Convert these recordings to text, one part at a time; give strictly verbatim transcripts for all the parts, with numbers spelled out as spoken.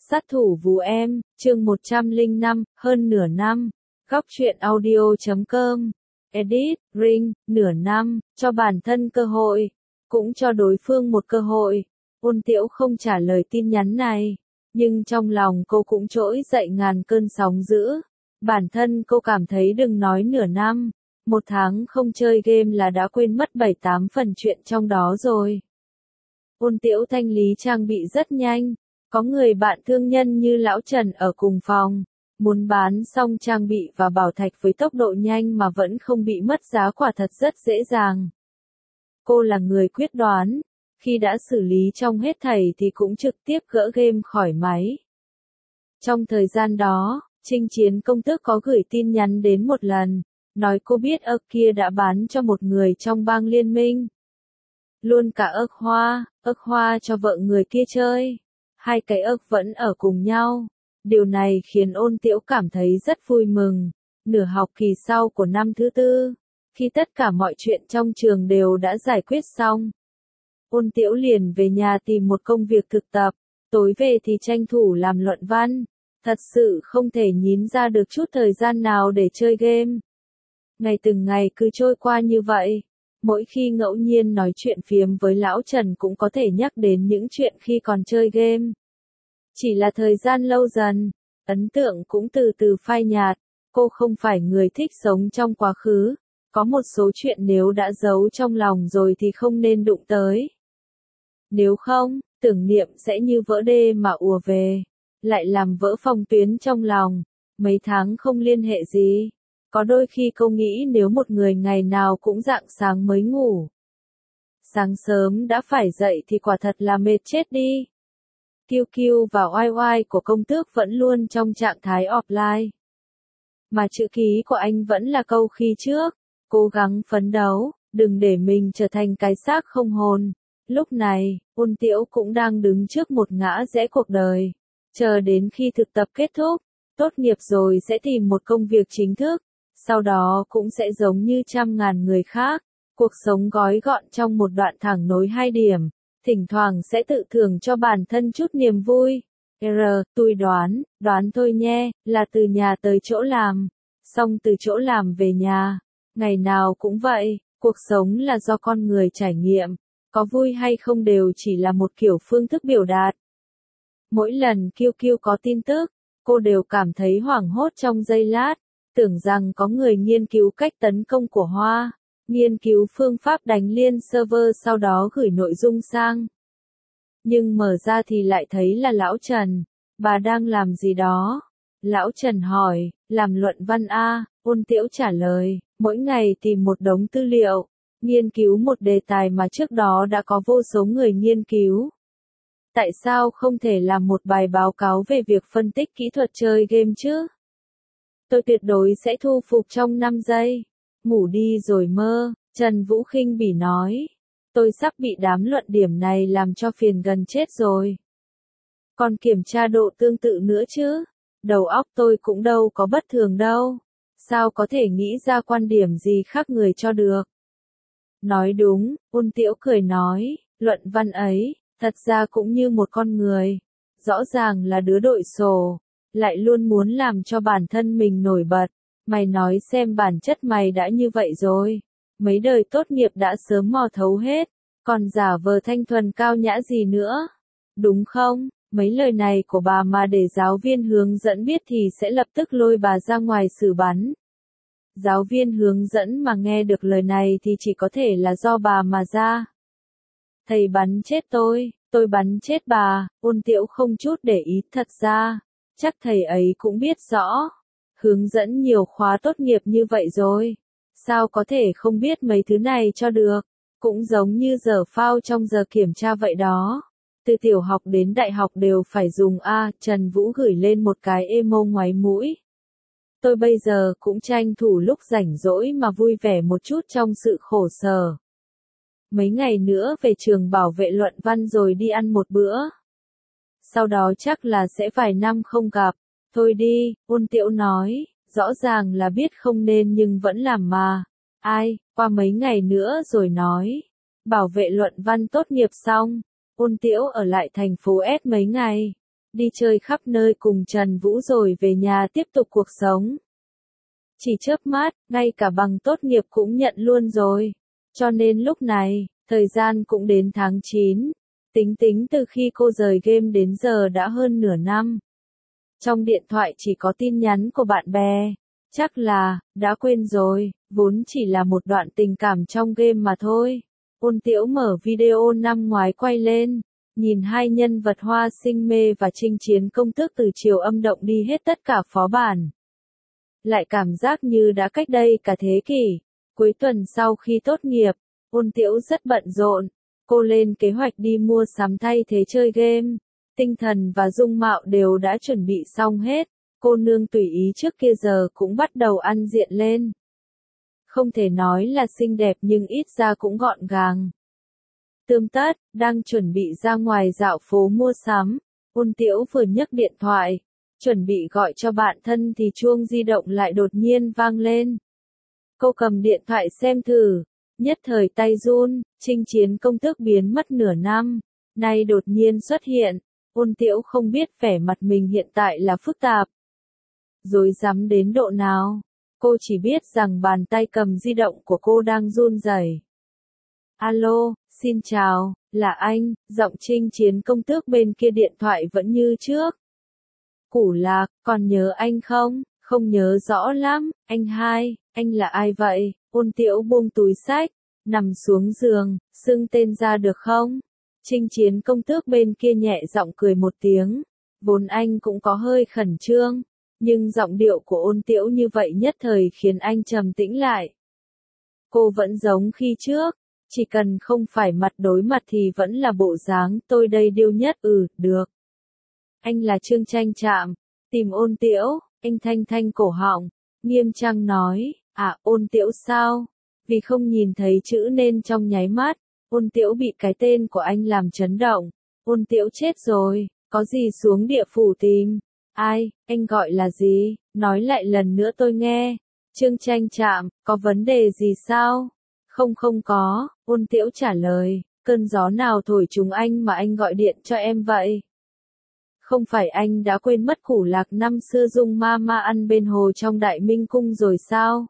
Sát thủ Vú Em, chương một trăm lẻ năm, hơn nửa năm. Góc truyện audio chấm com. Edit, Ring, nửa năm, cho bản thân cơ hội, cũng cho đối phương một cơ hội. Ôn Tiễu không trả lời tin nhắn này, nhưng trong lòng cô cũng trỗi dậy ngàn cơn sóng dữ. Bản thân cô cảm thấy đừng nói nửa năm, một tháng không chơi game là đã quên mất bảy tám phần chuyện trong đó rồi. Ôn Tiễu thanh lý trang bị rất nhanh. Có người bạn thương nhân như Lão Trần ở cùng phòng, muốn bán xong trang bị và bảo thạch với tốc độ nhanh mà vẫn không bị mất giá quả thật rất dễ dàng. Cô là người quyết đoán, khi đã xử lý trong hết thảy thì cũng trực tiếp gỡ game khỏi máy. Trong thời gian đó, Chinh Chiến Công Tước có gửi tin nhắn đến một lần, nói cô biết ớt kia đã bán cho một người trong bang liên minh. Luôn cả ớt hoa, ớt hoa cho vợ người kia chơi. Hai cái ớt vẫn ở cùng nhau. Điều này khiến Ôn Tiễu cảm thấy rất vui mừng. Nửa học kỳ sau của năm thứ tư, khi tất cả mọi chuyện trong trường đều đã giải quyết xong, Ôn Tiễu liền về nhà tìm một công việc thực tập, tối về thì tranh thủ làm luận văn. Thật sự không thể nhín ra được chút thời gian nào để chơi game. Ngày từng ngày cứ trôi qua như vậy. Mỗi khi ngẫu nhiên nói chuyện phiếm với Lão Trần cũng có thể nhắc đến những chuyện khi còn chơi game. Chỉ là thời gian lâu dần, ấn tượng cũng từ từ phai nhạt. Cô không phải người thích sống trong quá khứ. Có một số chuyện nếu đã giấu trong lòng rồi thì không nên đụng tới. Nếu không, tưởng niệm sẽ như vỡ đê mà ùa về. Lại làm vỡ phong tuyến trong lòng. Mấy tháng không liên hệ gì. Có đôi khi cô nghĩ nếu một người ngày nào cũng rạng sáng mới ngủ, sáng sớm đã phải dậy thì quả thật là mệt chết đi. Kiêu Kiêu và Oai Oai của Công Tước vẫn luôn trong trạng thái offline. Mà chữ ký của anh vẫn là câu khi trước, cố gắng phấn đấu, đừng để mình trở thành cái xác không hồn. Lúc này, Ôn Tiễu cũng đang đứng trước một ngã rẽ cuộc đời. Chờ đến khi thực tập kết thúc, tốt nghiệp rồi sẽ tìm một công việc chính thức. Sau đó cũng sẽ giống như trăm ngàn người khác, cuộc sống gói gọn trong một đoạn thẳng nối hai điểm, thỉnh thoảng sẽ tự thưởng cho bản thân chút niềm vui. R, tôi đoán, đoán thôi nhé, là từ nhà tới chỗ làm, xong từ chỗ làm về nhà, ngày nào cũng vậy, cuộc sống là do con người trải nghiệm, có vui hay không đều chỉ là một kiểu phương thức biểu đạt. Mỗi lần Kiêu Kiêu có tin tức, cô đều cảm thấy hoảng hốt trong giây lát. Tưởng rằng có người nghiên cứu cách tấn công của Hoa, nghiên cứu phương pháp đánh liên server sau đó gửi nội dung sang. Nhưng mở ra thì lại thấy là Lão Trần, bà đang làm gì đó? Lão Trần hỏi, làm luận văn a? Ôn Tiễu trả lời, mỗi ngày tìm một đống tư liệu, nghiên cứu một đề tài mà trước đó đã có vô số người nghiên cứu. Tại sao không thể làm một bài báo cáo về việc phân tích kỹ thuật chơi game chứ? Tôi tuyệt đối sẽ thu phục trong năm giây. Ngủ đi rồi mơ, Trần Vũ khinh bỉ nói. Tôi sắp bị đám luận điểm này làm cho phiền gần chết rồi. Còn kiểm tra độ tương tự nữa chứ. Đầu óc tôi cũng đâu có bất thường đâu. Sao có thể nghĩ ra quan điểm gì khác người cho được. Nói đúng, Ôn Tiễu cười nói, luận văn ấy, thật ra cũng như một con người. Rõ ràng là đứa đội sổ. Lại luôn muốn làm cho bản thân mình nổi bật. Mày nói xem bản chất mày đã như vậy rồi. Mấy đời tốt nghiệp đã sớm mò thấu hết. Còn giả vờ thanh thuần cao nhã gì nữa. Đúng không? Mấy lời này của bà mà để giáo viên hướng dẫn biết thì sẽ lập tức lôi bà ra ngoài xử bắn. Giáo viên hướng dẫn mà nghe được lời này thì chỉ có thể là do bà mà ra. Thầy bắn chết tôi, tôi bắn chết bà. Ôn Tiễu không chút để ý. Thật ra, chắc thầy ấy cũng biết rõ. Hướng dẫn nhiều khóa tốt nghiệp như vậy rồi. Sao có thể không biết mấy thứ này cho được. Cũng giống như giờ phao trong giờ kiểm tra vậy đó. Từ tiểu học đến đại học đều phải dùng A. Trần Vũ gửi lên một cái emo ngoáy mũi. Tôi bây giờ cũng tranh thủ lúc rảnh rỗi mà vui vẻ một chút trong sự khổ sở. Mấy ngày nữa về trường bảo vệ luận văn rồi đi ăn một bữa. Sau đó chắc là sẽ vài năm không gặp. Thôi đi, Ôn Tiễu nói, rõ ràng là biết không nên nhưng vẫn làm mà. Ai, qua mấy ngày nữa rồi nói. Bảo vệ luận văn tốt nghiệp xong, Ôn Tiễu ở lại thành phố S mấy ngày. đi chơi khắp nơi cùng Trần Vũ rồi về nhà tiếp tục cuộc sống. Chỉ chớp mắt, ngay cả bằng tốt nghiệp cũng nhận luôn rồi. Cho nên lúc này, thời gian cũng đến tháng chín. Tính tính từ khi cô rời game đến giờ đã hơn nửa năm. Trong điện thoại chỉ có tin nhắn của bạn bè. Chắc là, đã quên rồi, vốn chỉ là một đoạn tình cảm trong game mà thôi. Ôn Tiễu mở video năm ngoái quay lên. Nhìn hai nhân vật Hoa Sinh Mê và Chinh Chiến Công Tước từ chiều âm động đi hết tất cả phó bản. Lại cảm giác như đã cách đây cả thế kỷ. Cuối tuần sau khi tốt nghiệp, Ôn Tiễu rất bận rộn. Cô lên kế hoạch đi mua sắm thay thế chơi game. Tinh thần và dung mạo đều đã chuẩn bị xong hết. Cô nương tùy ý trước kia giờ cũng bắt đầu ăn diện lên. Không thể nói là xinh đẹp nhưng ít ra cũng gọn gàng. Tươm tất, đang chuẩn bị ra ngoài dạo phố mua sắm. Ôn Tiễu vừa nhấc điện thoại, chuẩn bị gọi cho bạn thân thì chuông di động lại đột nhiên vang lên. Cô cầm điện thoại xem thử, nhất thời tay run, Chinh Chiến Công Tước biến mất nửa năm, nay đột nhiên xuất hiện. Ôn Tiễu không biết vẻ mặt mình hiện tại là phức tạp, rối rắm đến độ nào. Cô chỉ biết rằng bàn tay cầm di động của cô đang run rẩy. Alo, xin chào, là anh, giọng Chinh Chiến Công Tước bên kia điện thoại vẫn như trước. Củ Lạc, còn nhớ anh không? Không nhớ rõ lắm, anh hai, anh là ai vậy? Ôn Tiễu buông túi xách, nằm xuống giường, xưng tên ra được không? Chinh Chiến Công Tước bên kia nhẹ giọng cười một tiếng, vốn anh cũng có hơi khẩn trương, nhưng giọng điệu của Ôn Tiễu như vậy nhất thời khiến anh trầm tĩnh lại. Cô vẫn giống khi trước, chỉ cần không phải mặt đối mặt thì vẫn là bộ dáng tôi đây điêu nhất. Ừ, được. Anh là Trương Tranh Trạm, tìm Ôn Tiễu, anh thanh thanh cổ họng, nghiêm trang nói, à Ôn Tiễu sao? Vì không nhìn thấy chữ nên trong nháy mắt, Ôn Tiễu bị cái tên của anh làm chấn động. Ôn Tiễu chết rồi, có gì xuống địa phủ tìm? Ai, anh gọi là gì? Nói lại lần nữa tôi nghe. Trương Tranh Trạm, có vấn đề gì sao? Không không có, Ôn Tiễu trả lời, cơn gió nào thổi trúng anh mà anh gọi điện cho em vậy? Không phải anh đã quên mất Củ Lạc năm xưa dung ma ma ăn bên hồ trong Đại Minh Cung rồi sao?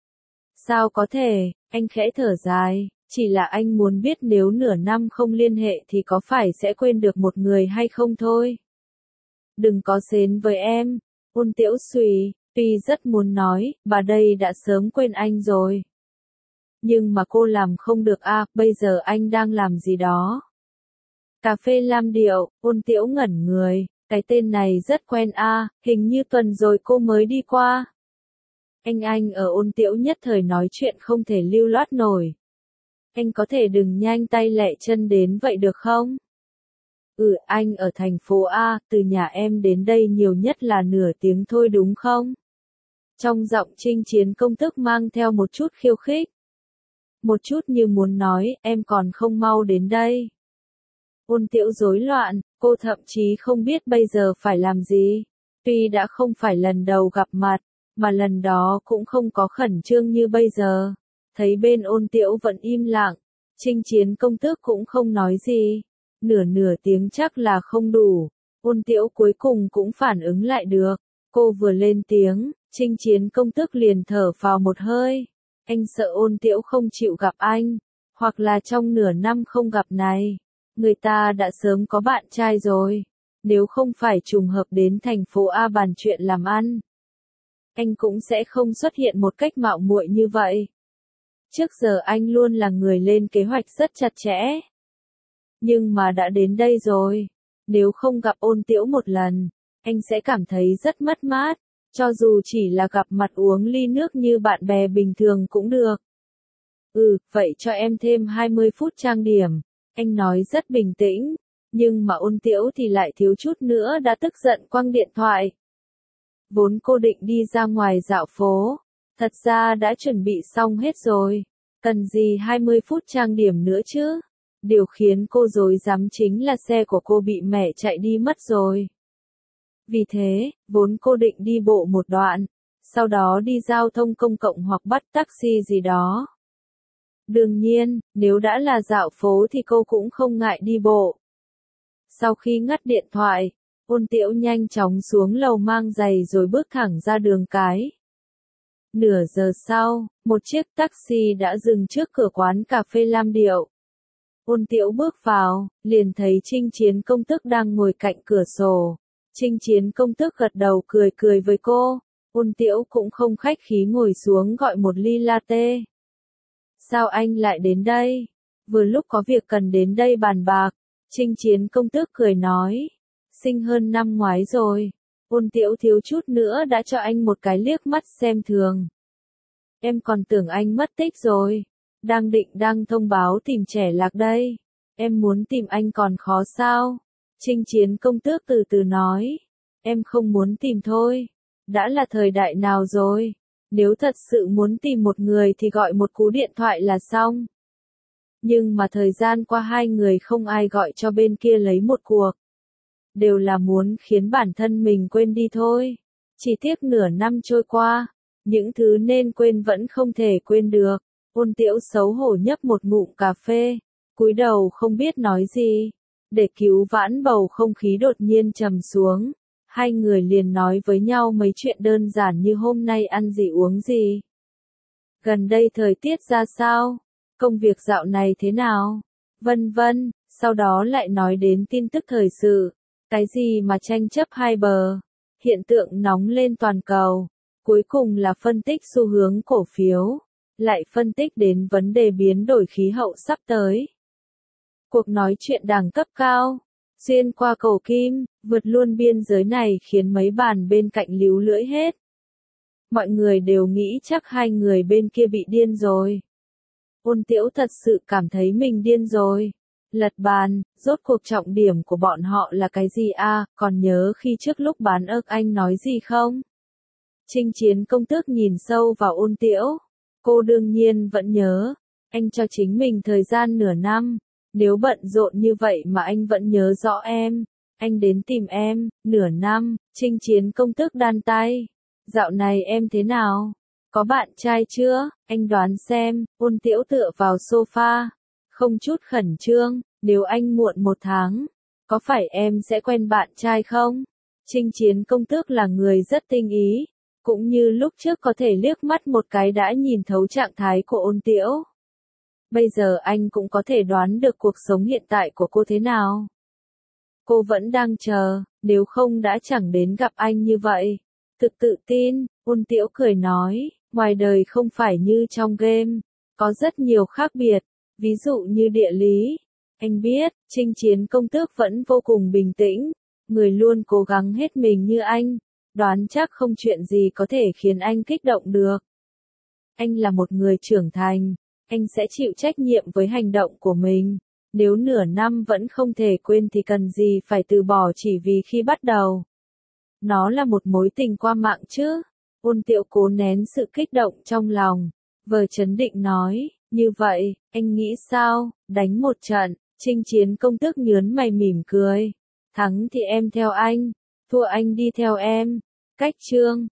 Sao có thể, anh khẽ thở dài, chỉ là anh muốn biết nếu nửa năm không liên hệ thì có phải sẽ quên được một người hay không thôi. Đừng có xến với em, Ôn Tiễu xùy, tuy rất muốn nói, bà đây đã sớm quên anh rồi. Nhưng mà cô làm không được a, à, bây giờ anh đang làm gì đó? Cà phê Lam Điệu, Ôn Tiễu ngẩn người, cái tên này rất quen a, à, hình như tuần rồi cô mới đi qua. Anh anh ở Ôn Tiễu nhất thời nói chuyện không thể lưu loát nổi. Anh có thể đừng nhanh tay lẹ chân đến vậy được không? Ừ, anh ở thành phố A, từ nhà em đến đây nhiều nhất là nửa tiếng thôi đúng không? Trong giọng Chinh Chiến Công Tước mang theo một chút khiêu khích. Một chút như muốn nói, em còn không mau đến đây. Ôn Tiễu rối loạn, cô thậm chí không biết bây giờ phải làm gì. Tuy đã không phải lần đầu gặp mặt, mà lần đó cũng không có khẩn trương như bây giờ. Thấy bên Ôn Tiễu vẫn im lặng, Chinh Chiến Công Tước cũng không nói gì. Nửa nửa tiếng chắc là không đủ. Ôn Tiễu cuối cùng cũng phản ứng lại được. Cô vừa lên tiếng, Chinh Chiến Công Tước liền thở phào một hơi. Anh sợ Ôn Tiễu không chịu gặp anh, hoặc là trong nửa năm không gặp này, người ta đã sớm có bạn trai rồi. Nếu không phải trùng hợp đến thành phố A bàn chuyện làm ăn, anh cũng sẽ không xuất hiện một cách mạo muội như vậy. Trước giờ anh luôn là người lên kế hoạch rất chặt chẽ. Nhưng mà đã đến đây rồi, nếu không gặp Ôn Tiễu một lần, anh sẽ cảm thấy rất mất mát, cho dù chỉ là gặp mặt uống ly nước như bạn bè bình thường cũng được. Ừ, vậy cho em thêm hai mươi phút trang điểm, anh nói rất bình tĩnh, nhưng mà Ôn Tiễu thì lại thiếu chút nữa đã tức giận quăng điện thoại. Vốn cô định đi ra ngoài dạo phố, thật ra đã chuẩn bị xong hết rồi, cần gì hai mươi phút trang điểm nữa chứ? Điều khiến cô rối rắm chính là xe của cô bị mẹ chạy đi mất rồi. Vì thế, vốn cô định đi bộ một đoạn, sau đó đi giao thông công cộng hoặc bắt taxi gì đó. Đương nhiên, nếu đã là dạo phố thì cô cũng không ngại đi bộ. Sau khi ngắt điện thoại, Ôn Tiễu nhanh chóng xuống lầu mang giày rồi bước thẳng ra đường cái. Nửa giờ sau, một chiếc taxi đã dừng trước cửa quán cà phê Lam Điệu. Ôn Tiễu bước vào, liền thấy Chinh Chiến Công Tước đang ngồi cạnh cửa sổ. Chinh Chiến Công Tước gật đầu cười cười với cô. Ôn Tiễu cũng không khách khí ngồi xuống gọi một ly latte. Sao anh lại đến đây? Vừa lúc có việc cần đến đây bàn bạc. Chinh Chiến Công Tước cười nói. Sinh hơn năm ngoái rồi. Ôn Tiễu thiếu chút nữa đã cho anh một cái liếc mắt xem thường. Em còn tưởng anh mất tích rồi. Đang định đăng thông báo tìm trẻ lạc đây. Em muốn tìm anh còn khó sao? Chinh Chiến Công Tước từ từ nói. Em không muốn tìm thôi. Đã là thời đại nào rồi? Nếu thật sự muốn tìm một người thì gọi một cú điện thoại là xong. Nhưng mà thời gian qua hai người không ai gọi cho bên kia lấy một cuộc. Đều là muốn khiến bản thân mình quên đi thôi. Chỉ tiếc nửa năm trôi qua, những thứ nên quên vẫn không thể quên được. Ôn Tiễu xấu hổ nhấp một ngụm cà phê, cúi đầu không biết nói gì. Để cứu vãn bầu không khí đột nhiên trầm xuống, hai người liền nói với nhau mấy chuyện đơn giản như hôm nay ăn gì uống gì. Gần đây thời tiết ra sao? Công việc dạo này thế nào? Vân vân, sau đó lại nói đến tin tức thời sự. Cái gì mà tranh chấp hai bờ, hiện tượng nóng lên toàn cầu, cuối cùng là phân tích xu hướng cổ phiếu, lại phân tích đến vấn đề biến đổi khí hậu sắp tới. Cuộc nói chuyện đẳng cấp cao, xuyên qua cầu kim, vượt luôn biên giới này khiến mấy bàn bên cạnh líu lưỡi hết. Mọi người đều nghĩ chắc hai người bên kia bị điên rồi. Ôn Tiễu thật sự cảm thấy mình điên rồi. Lật bàn, rốt cuộc trọng điểm của bọn họ là cái gì à, còn nhớ khi trước lúc bán ớt anh nói gì không? Chinh Chiến Công Tước nhìn sâu vào Ôn Tiễu. Cô đương nhiên vẫn nhớ, anh cho chính mình thời gian nửa năm, nếu bận rộn như vậy mà anh vẫn nhớ rõ em, anh đến tìm em, nửa năm. Chinh Chiến Công Tước đan tay. Dạo này em thế nào? Có bạn trai chưa? Anh đoán xem. Ôn Tiễu tựa vào sofa. Không chút khẩn trương, nếu anh muộn một tháng, có phải em sẽ quen bạn trai không? Chinh Chiến Công Tước là người rất tinh ý, cũng như lúc trước có thể liếc mắt một cái đã nhìn thấu trạng thái của Ôn Tiễu. Bây giờ anh cũng có thể đoán được cuộc sống hiện tại của cô thế nào. Cô vẫn đang chờ, nếu không đã chẳng đến gặp anh như vậy. Thực tự tin, Ôn Tiễu cười nói, ngoài đời không phải như trong game, có rất nhiều khác biệt. Ví dụ như địa lý, anh biết, Chinh Chiến Công Tước vẫn vô cùng bình tĩnh, người luôn cố gắng hết mình như anh, đoán chắc không chuyện gì có thể khiến anh kích động được. Anh là một người trưởng thành, anh sẽ chịu trách nhiệm với hành động của mình, nếu nửa năm vẫn không thể quên thì cần gì phải từ bỏ chỉ vì khi bắt đầu. Nó là một mối tình qua mạng chứ. Ôn Tiễu cố nén sự kích động trong lòng, vờ trấn định nói. Như vậy, anh nghĩ sao, đánh một trận, Chinh Chiến Công Tước nhớn mày mỉm cười. Thắng thì em theo anh, thua anh đi theo em. Cách chương.